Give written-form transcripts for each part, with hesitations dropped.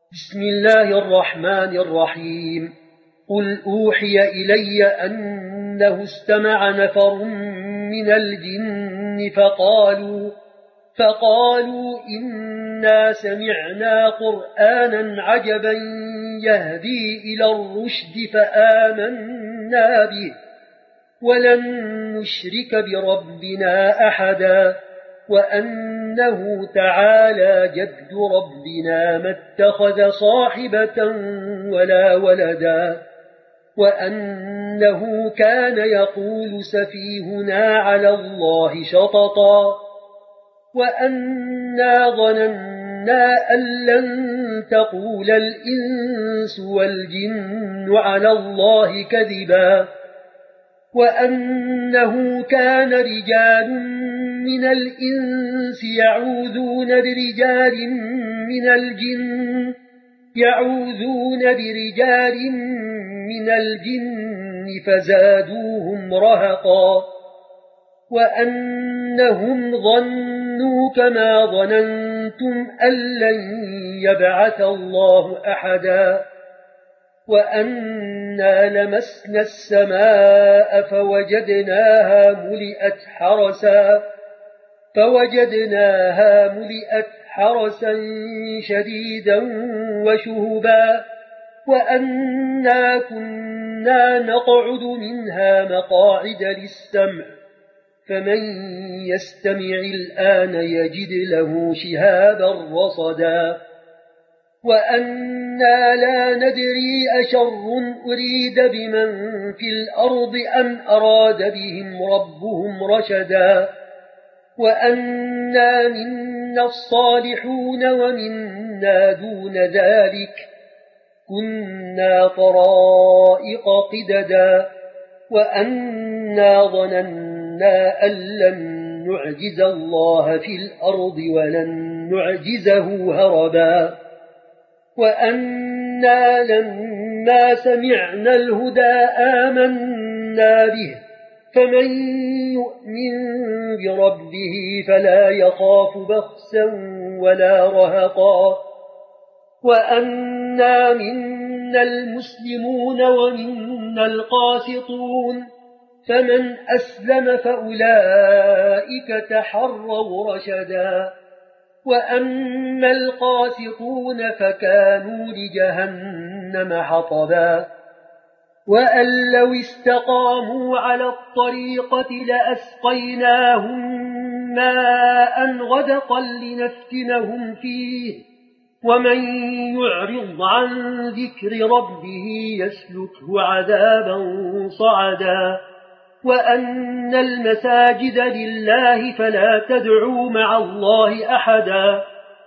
بسم الله الرحمن الرحيم. قل أوحي إلي أنه استمع نفر من الجن فقالوا إنا سمعنا قرآنا عجبا يهدي إلى الرشد فآمنا به ولن نشرك بربنا أحدا وأنه تعالى جد ربنا ما اتخذ صاحبة ولا ولدا وأنه كان يقول سفيهنا على الله شططا وأنا ظننا أن لن تقول الإنس والجن على الله كذبا وأنه كان رجال من الإنس يعوذون برجال من الجن فزادوهم رهقا وأنهم ظنوا كما ظننتم أن لن يبعث الله أحدا وأنا لمسنا السماء فوجدناها ملئت حرسا شديدا وشهبا وأنا كنا نقعد منها مقاعد للسمع فمن يستمع الآن يجد له شهابا رصدا وأنا لا ندري أشر أريد بمن في الأرض أم أراد بهم ربهم رشدا وأنا منا الصالحون ومنا دون ذلك كنا طرائق قددا وأنا ظننا أن لن نعجز الله في الأرض ولن نعجزه هربا وأنا لما سمعنا الهدى آمنا به فمن يؤمن بربه فلا يخاف بخسا ولا رهقا وأنا منا المسلمون ومنا القاسطون فمن أسلم فأولئك تحروا رشدا وأما القاسطون فكانوا لجهنم حطبا وأن لو استقاموا على الطريقة لأسقيناهم ماء غدقا لنفتنهم فيه ومن يعرض عن ذكر ربه يسلكه عذابا صعدا وأن المساجد لله فلا تدعوا مع الله أحدا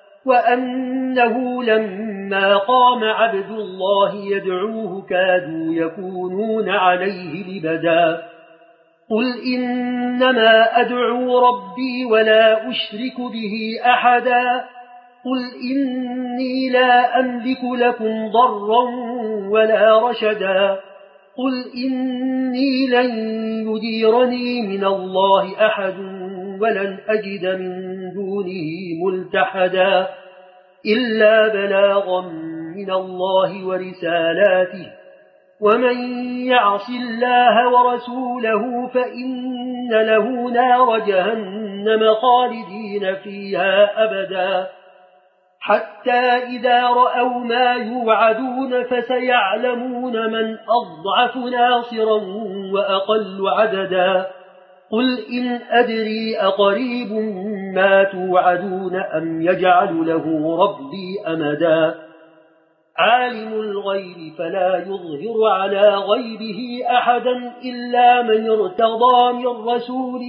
وأنه لما قام عبد الله يدعوه كادوا يكونون عليه لبدا قل إنما أدعو ربي ولا أشرك به أحدا قل إني لا أملك لكم ضرا ولا رشدا قل إني لن يديرني من الله أحد ولن أجد من دونه ملتحدا إلا بلاغا من الله ورسالاته ومن يعص الله ورسوله فإن له نار جهنم خالدين فيها أبدا حتى إذا رأوا ما يوعدون فسيعلمون من أضعف ناصرا وأقل عددا قل إن أدري أقريب ما توعدون أم يجعل له ربي أمدا عالم الغيب فلا يظهر على غيبه أحدا إلا من ارتضى من رسول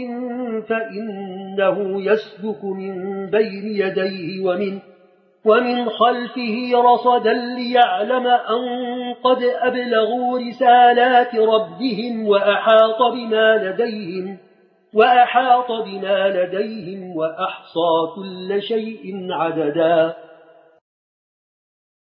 فإنه يسلك من بين يديه ومن خلفه رصدا ليعلم أن قد أبلغوا رسالات ربهم وأحاط بما لديهم وأحصى كل شيء عددا